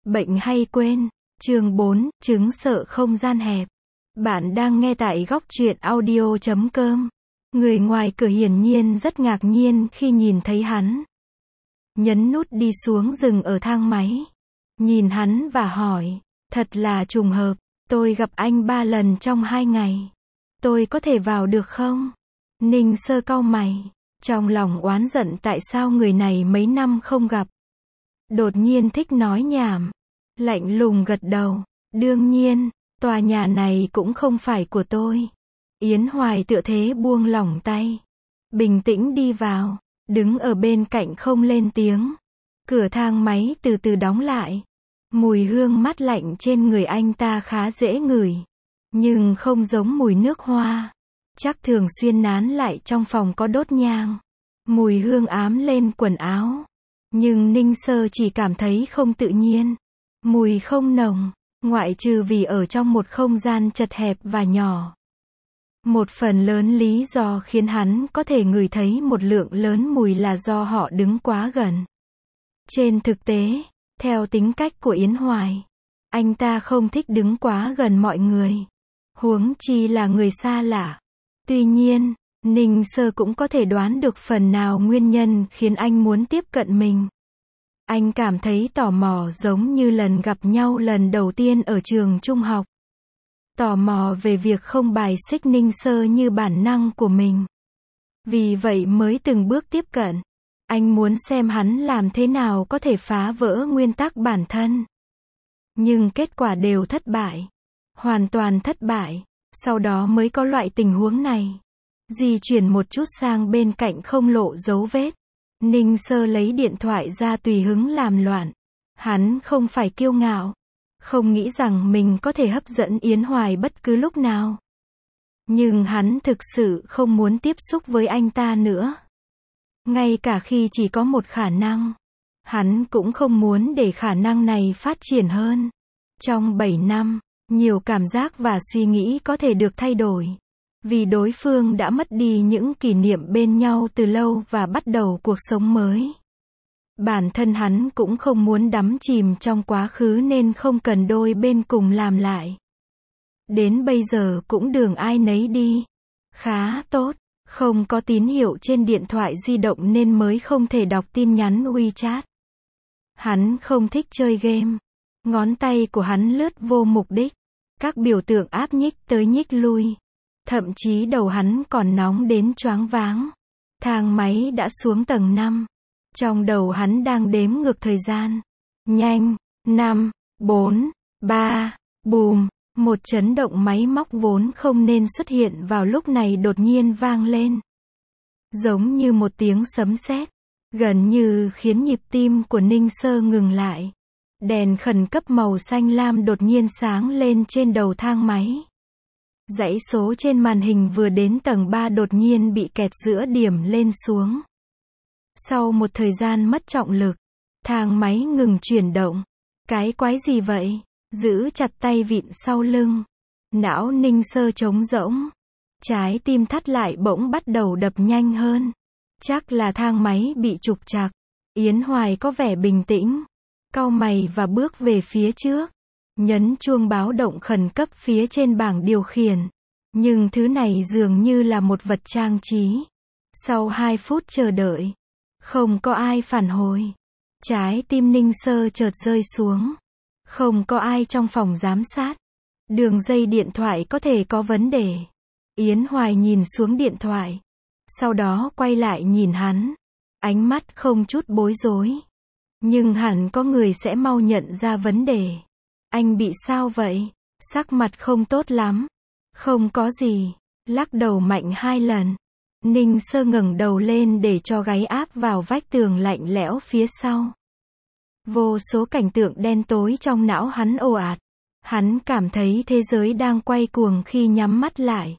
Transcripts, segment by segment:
Bệnh hay quên. Chương 4, chứng sợ không gian hẹp. Bạn đang nghe tại góc truyện audio.com. Người ngoài cửa hiển nhiên rất ngạc nhiên khi nhìn thấy hắn. Nhấn nút đi xuống dừng ở thang máy. Nhìn hắn và hỏi, thật là trùng hợp, tôi gặp anh 3 lần trong 2 ngày. Tôi có thể vào được không? Ninh Sơ cau mày, trong lòng oán giận tại sao người này mấy năm không gặp. Đột nhiên thích nói nhảm. Lạnh lùng gật đầu, đương nhiên, tòa nhà này cũng không phải của tôi. Yến Hoài tựa thế buông lỏng tay. Bình tĩnh đi vào, đứng ở bên cạnh không lên tiếng. Cửa thang máy từ từ đóng lại. Mùi hương mát lạnh trên người anh ta khá dễ ngửi. Nhưng không giống mùi nước hoa. Chắc thường xuyên nán lại trong phòng có đốt nhang. Mùi hương ám lên quần áo. Nhưng Ninh Sơ chỉ cảm thấy không tự nhiên. Mùi không nồng, ngoại trừ vì ở trong một không gian chật hẹp và nhỏ. Một phần lớn lý do khiến hắn có thể ngửi thấy một lượng lớn mùi là do họ đứng quá gần. Trên thực tế, theo tính cách của Yến Hoài, anh ta không thích đứng quá gần mọi người. Huống chi là người xa lạ. Tuy nhiên, Ninh Sơ cũng có thể đoán được phần nào nguyên nhân khiến anh muốn tiếp cận mình. Anh cảm thấy tò mò giống như lần gặp nhau lần đầu tiên ở trường trung học. Tò mò về việc không bài xích Ninh Sơ như bản năng của mình. Vì vậy mới từng bước tiếp cận. Anh muốn xem hắn làm thế nào có thể phá vỡ nguyên tắc bản thân. Nhưng kết quả đều thất bại. Hoàn toàn thất bại. Sau đó mới có loại tình huống này. Di chuyển một chút sang bên cạnh không lộ dấu vết. Ninh Sơ lấy điện thoại ra tùy hứng làm loạn. Hắn không phải kiêu ngạo. Không nghĩ rằng mình có thể hấp dẫn Yến Hoài bất cứ lúc nào. Nhưng hắn thực sự không muốn tiếp xúc với anh ta nữa. Ngay cả khi chỉ có một khả năng. Hắn cũng không muốn để khả năng này phát triển hơn. Trong 7 năm, nhiều cảm giác và suy nghĩ có thể được thay đổi. Vì đối phương đã mất đi những kỷ niệm bên nhau từ lâu và bắt đầu cuộc sống mới. Bản thân hắn cũng không muốn đắm chìm trong quá khứ nên không cần đôi bên cùng làm lại. Đến bây giờ cũng đường ai nấy đi. Khá tốt, không có tín hiệu trên điện thoại di động nên mới không thể đọc tin nhắn WeChat. Hắn không thích chơi game. Ngón tay của hắn lướt vô mục đích. Các biểu tượng áp nhích tới nhích lui. Thậm chí đầu hắn còn nóng đến choáng váng. Thang máy đã xuống tầng 5. Trong đầu hắn đang đếm ngược thời gian. Nhanh, 5, 4, 3, bùm. Một chấn động máy móc vốn không nên xuất hiện vào lúc này đột nhiên vang lên. Giống như một tiếng sấm sét. Gần như khiến nhịp tim của Ninh Sơ ngừng lại. Đèn khẩn cấp màu xanh lam đột nhiên sáng lên trên đầu thang máy. Dãy số trên màn hình vừa đến tầng 3 đột nhiên bị kẹt giữa điểm lên xuống. Sau một thời gian mất trọng lực, thang máy ngừng chuyển động. Cái quái gì vậy? Giữ chặt tay vịn sau lưng. Não Ninh Sơ trống rỗng. Trái tim thắt lại bỗng bắt đầu đập nhanh hơn. Chắc là thang máy bị trục trặc. Yến Hoài có vẻ bình tĩnh. Cau mày và bước về phía trước. Nhấn chuông báo động khẩn cấp phía trên bảng điều khiển. Nhưng thứ này dường như là một vật trang trí. Sau 2 phút chờ đợi, không có ai phản hồi. Trái tim Ninh Sơ chợt rơi xuống. Không có ai trong phòng giám sát. Đường dây điện thoại có thể có vấn đề. Yến Hoài nhìn xuống điện thoại. Sau đó quay lại nhìn hắn. Ánh mắt không chút bối rối. Nhưng hẳn có người sẽ mau nhận ra vấn đề. Anh bị sao vậy? Sắc mặt không tốt lắm. Không có gì. Lắc đầu mạnh 2 lần. Ninh Sơ ngẩng đầu lên để cho gáy áp vào vách tường lạnh lẽo phía sau. Vô số cảnh tượng đen tối trong não hắn ồ ạt. Hắn cảm thấy thế giới đang quay cuồng khi nhắm mắt lại.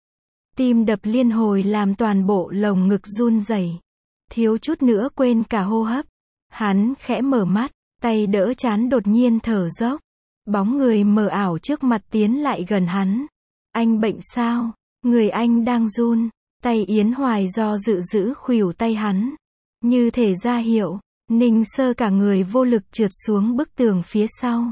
Tim đập liên hồi làm toàn bộ lồng ngực run rẩy. Thiếu chút nữa quên cả hô hấp. Hắn khẽ mở mắt, tay đỡ trán đột nhiên thở dốc. Bóng người mờ ảo trước mặt tiến lại gần hắn. Anh bệnh sao? Người anh đang run. Tay Yến Hoài do dự giữ khuỷu tay hắn. Như thể ra hiệu. Ninh Sơ cả người vô lực trượt xuống bức tường phía sau.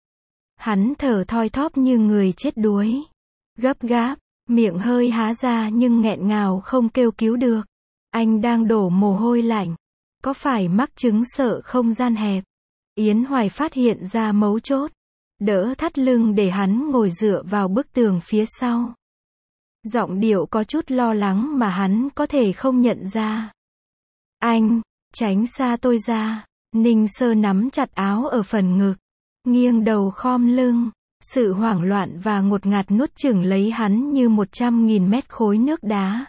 Hắn thở thoi thóp như người chết đuối. Gấp gáp, miệng hơi há ra nhưng nghẹn ngào không kêu cứu được. Anh đang đổ mồ hôi lạnh. Có phải mắc chứng sợ không gian hẹp? Yến Hoài phát hiện ra mấu chốt. Đỡ thắt lưng để hắn ngồi dựa vào bức tường phía sau. Giọng điệu có chút lo lắng mà hắn có thể không nhận ra. Anh, tránh xa tôi ra. Ninh Sơ nắm chặt áo ở phần ngực. Nghiêng đầu khom lưng. Sự hoảng loạn và ngột ngạt nuốt chửng lấy hắn như 100.000 mét khối nước đá.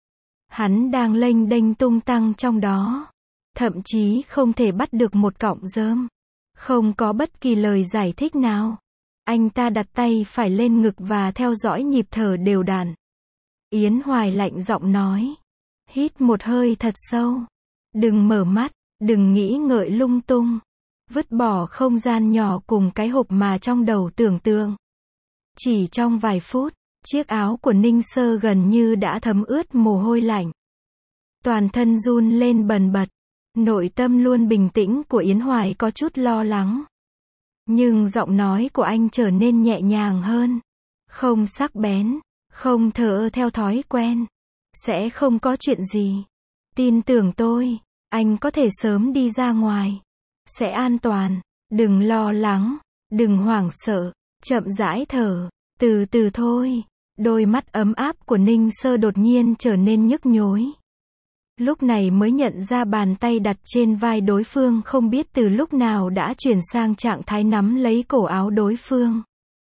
Hắn đang lênh đênh tung tăng trong đó. Thậm chí không thể bắt được một cọng rơm. Không có bất kỳ lời giải thích nào. Anh ta đặt tay phải lên ngực và theo dõi nhịp thở đều đặn. Yến Hoài lạnh giọng nói. Hít một hơi thật sâu. Đừng mở mắt, đừng nghĩ ngợi lung tung. Vứt bỏ không gian nhỏ cùng cái hộp mà trong đầu tưởng tượng. Chỉ trong vài phút, chiếc áo của Ninh Sơ gần như đã thấm ướt mồ hôi lạnh. Toàn thân run lên bần bật. Nội tâm luôn bình tĩnh của Yến Hoài có chút lo lắng. Nhưng giọng nói của anh trở nên nhẹ nhàng hơn. Không sắc bén, không thờ theo thói quen. Sẽ không có chuyện gì. Tin tưởng tôi, anh có thể sớm đi ra ngoài. Sẽ an toàn, đừng lo lắng, đừng hoảng sợ, chậm rãi thở, từ từ thôi. Đôi mắt ấm áp của Ninh Sơ đột nhiên trở nên nhức nhối. Lúc này mới nhận ra bàn tay đặt trên vai đối phương không biết từ lúc nào đã chuyển sang trạng thái nắm lấy cổ áo đối phương.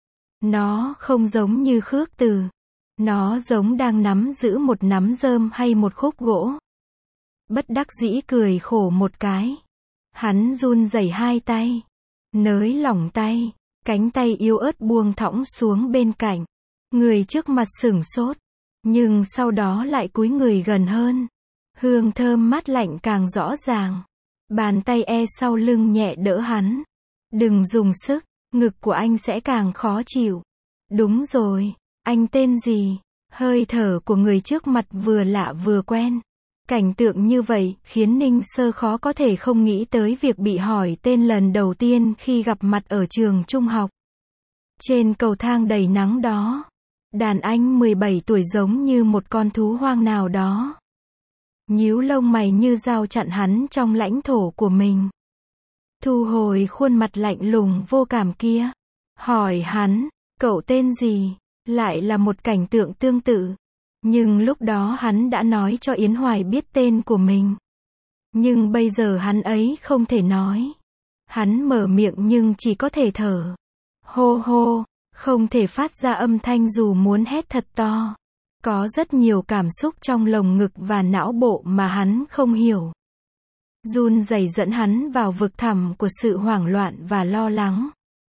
Nó không giống như khước từ. Nó giống đang nắm giữ một nắm rơm hay một khúc gỗ. Bất đắc dĩ cười khổ một cái. Hắn run rẩy hai tay. Nới lỏng tay. Cánh tay yếu ớt buông thõng xuống bên cạnh. Người trước mặt sửng sốt. Nhưng sau đó lại cúi người gần hơn. Hương thơm mát lạnh càng rõ ràng. Bàn tay sau lưng nhẹ đỡ hắn. Đừng dùng sức, ngực của anh sẽ càng khó chịu. Đúng rồi, anh tên gì? Hơi thở của người trước mặt vừa lạ vừa quen. Cảnh tượng như vậy khiến Ninh Sơ khó có thể không nghĩ tới việc bị hỏi tên lần đầu tiên khi gặp mặt ở trường trung học. Trên cầu thang đầy nắng đó, đàn anh 17 tuổi giống như một con thú hoang nào đó. Nhíu lông mày như dao chặn hắn trong lãnh thổ của mình. Thu hồi khuôn mặt lạnh lùng vô cảm kia. Hỏi hắn, cậu tên gì? Lại là một cảnh tượng tương tự. Nhưng lúc đó hắn đã nói cho Yến Hoài biết tên của mình. Nhưng bây giờ hắn ấy không thể nói. Hắn mở miệng nhưng chỉ có thể thở. Hô hô, không thể phát ra âm thanh dù muốn hét thật to. Có rất nhiều cảm xúc trong lồng ngực và não bộ mà hắn không hiểu. Run rẩy dẫn hắn vào vực thẳm của sự hoảng loạn và lo lắng.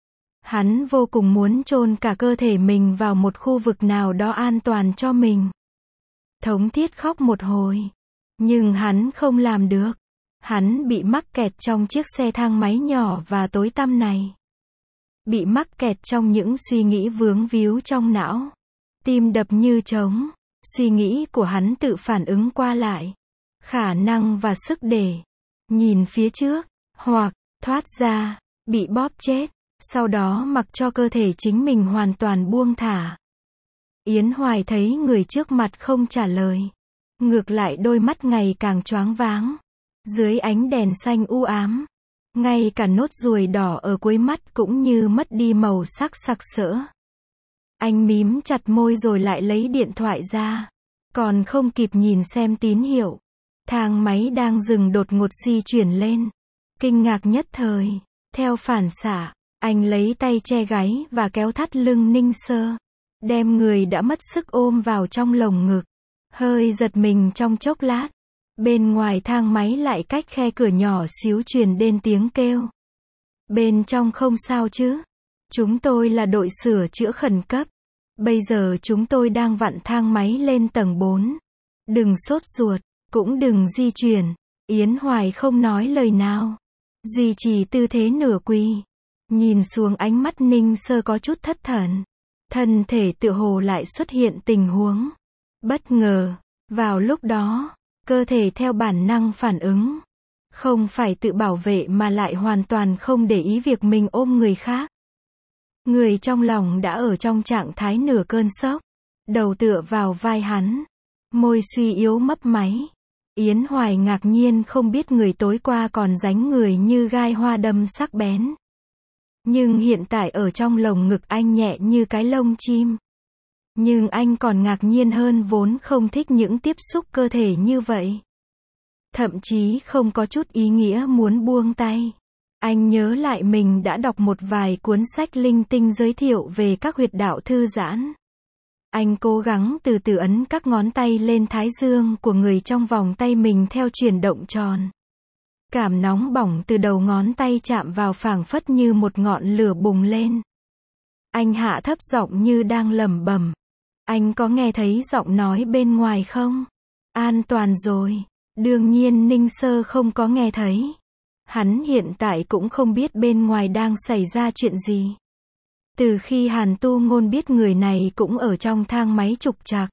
Hắn vô cùng muốn chôn cả cơ thể mình vào một khu vực nào đó an toàn cho mình. Thống thiết khóc một hồi. Nhưng hắn không làm được. Hắn bị mắc kẹt trong chiếc xe thang máy nhỏ và tối tăm này. Bị mắc kẹt trong những suy nghĩ vướng víu trong não. Tim đập như trống. Suy nghĩ của hắn tự phản ứng qua lại. Khả năng và sức để nhìn phía trước, hoặc thoát ra, bị bóp chết. Sau đó mặc cho cơ thể chính mình hoàn toàn buông thả. Yến Hoài thấy người trước mặt không trả lời. Ngược lại đôi mắt ngày càng choáng váng. Dưới ánh đèn xanh u ám. Ngay cả nốt ruồi đỏ ở cuối mắt cũng như mất đi màu sắc sặc sỡ. Anh mím chặt môi rồi lại lấy điện thoại ra. Còn không kịp nhìn xem tín hiệu. Thang máy đang dừng đột ngột di chuyển lên. Kinh ngạc nhất thời. Theo phản xạ, anh lấy tay che gáy và kéo thắt lưng Ninh Sơ. Đem người đã mất sức ôm vào trong lồng ngực. Hơi giật mình trong chốc lát. Bên ngoài thang máy lại cách khe cửa nhỏ xíu truyền đến tiếng kêu. Bên trong không sao chứ? Chúng tôi là đội sửa chữa khẩn cấp. Bây giờ chúng tôi đang vặn thang máy lên tầng 4. Đừng sốt ruột, cũng đừng di chuyển. Yến Hoài không nói lời nào. Duy trì tư thế nửa quỳ. Nhìn xuống ánh mắt Ninh Sơ có chút thất thần. Thân thể tựa hồ lại xuất hiện tình huống bất ngờ. Vào lúc đó, cơ thể theo bản năng phản ứng. Không phải tự bảo vệ mà lại hoàn toàn không để ý việc mình ôm người khác. Người trong lòng đã ở trong trạng thái nửa cơn sốc. Đầu tựa vào vai hắn. Môi suy yếu mấp máy. Yến Hoài ngạc nhiên không biết người tối qua còn dánh người như gai hoa đâm sắc bén. Nhưng hiện tại ở trong lồng ngực anh nhẹ như cái lông chim. Nhưng anh còn ngạc nhiên hơn vốn không thích những tiếp xúc cơ thể như vậy. Thậm chí không có chút ý nghĩa muốn buông tay. Anh nhớ lại mình đã đọc một vài cuốn sách linh tinh giới thiệu về các huyệt đạo thư giãn. Anh cố gắng từ từ ấn các ngón tay lên thái dương của người trong vòng tay mình theo chuyển động tròn. Cảm nóng bỏng từ đầu ngón tay chạm vào phảng phất như một ngọn lửa bùng lên. Anh hạ thấp giọng như đang lẩm bẩm. Anh có nghe thấy giọng nói bên ngoài không? An toàn rồi. Đương nhiên Ninh Sơ không có nghe thấy. Hắn hiện tại cũng không biết bên ngoài đang xảy ra chuyện gì. Từ khi Hàn Tu Ngôn biết người này cũng ở trong thang máy trục trặc.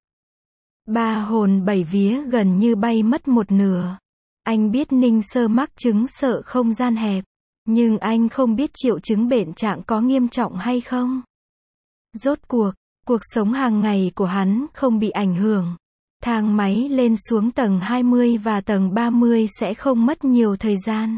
Ba hồn bảy vía gần như bay mất một nửa. Anh biết Ninh Sơ mắc chứng sợ không gian hẹp. Nhưng anh không biết triệu chứng bệnh trạng có nghiêm trọng hay không. Rốt cuộc sống hàng ngày của hắn không bị ảnh hưởng. Thang máy lên xuống tầng 20 và tầng 30 sẽ không mất nhiều thời gian.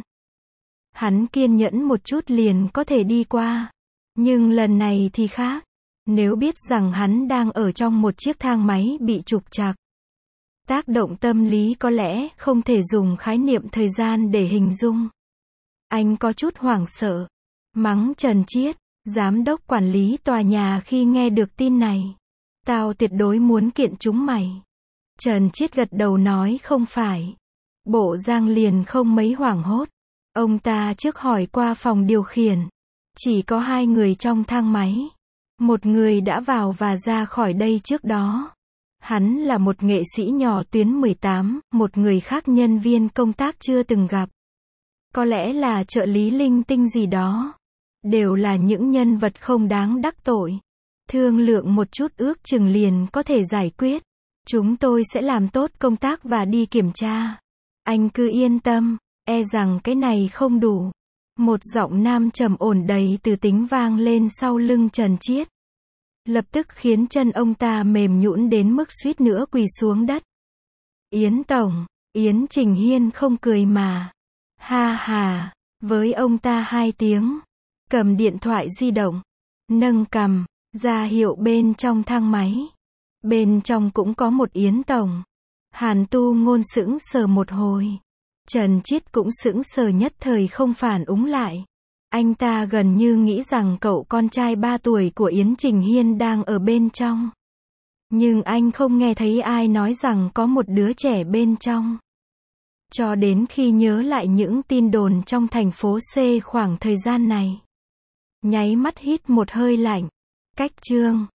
Hắn kiên nhẫn một chút liền có thể đi qua. Nhưng lần này thì khác. Nếu biết rằng hắn đang ở trong một chiếc thang máy bị trục trặc. Tác động tâm lý có lẽ không thể dùng khái niệm thời gian để hình dung. Anh có chút hoảng sợ. Mắng Trần Chiết, giám đốc quản lý tòa nhà khi nghe được tin này. Tao tuyệt đối muốn kiện chúng mày. Trần Chiết gật đầu nói không phải. Bộ Giang liền không mấy hoảng hốt. Ông ta trước hỏi qua phòng điều khiển. Chỉ có 2 người trong thang máy. Một người đã vào và ra khỏi đây trước đó. Hắn là một nghệ sĩ nhỏ tuyến 18, một người khác nhân viên công tác chưa từng gặp. Có lẽ là trợ lý linh tinh gì đó. Đều là những nhân vật không đáng đắc tội. Thương lượng một chút ước chừng liền có thể giải quyết. Chúng tôi sẽ làm tốt công tác và đi kiểm tra. Anh cứ yên tâm, e rằng cái này không đủ. Một giọng nam trầm ổn đầy từ tính vang lên sau lưng Trần Chiết. Lập tức khiến chân ông ta mềm nhũn đến mức suýt nữa quỳ xuống đất. Yến Tổng, Yến Trình Hiên không cười mà. Ha ha, với ông ta 2 tiếng. Cầm điện thoại di động. Nâng cằm, ra hiệu bên trong thang máy. Bên trong cũng có một Yến Tổng. Hàn Tu Ngôn sững sờ một hồi. Trần Chiết cũng sững sờ nhất thời không phản ứng lại. Anh ta gần như nghĩ rằng cậu con trai 3 tuổi của Yến Trình Hiên đang ở bên trong. Nhưng anh không nghe thấy ai nói rằng có một đứa trẻ bên trong. Cho đến khi nhớ lại những tin đồn trong thành phố C khoảng thời gian này. Nháy mắt hít một hơi lạnh. Cách chương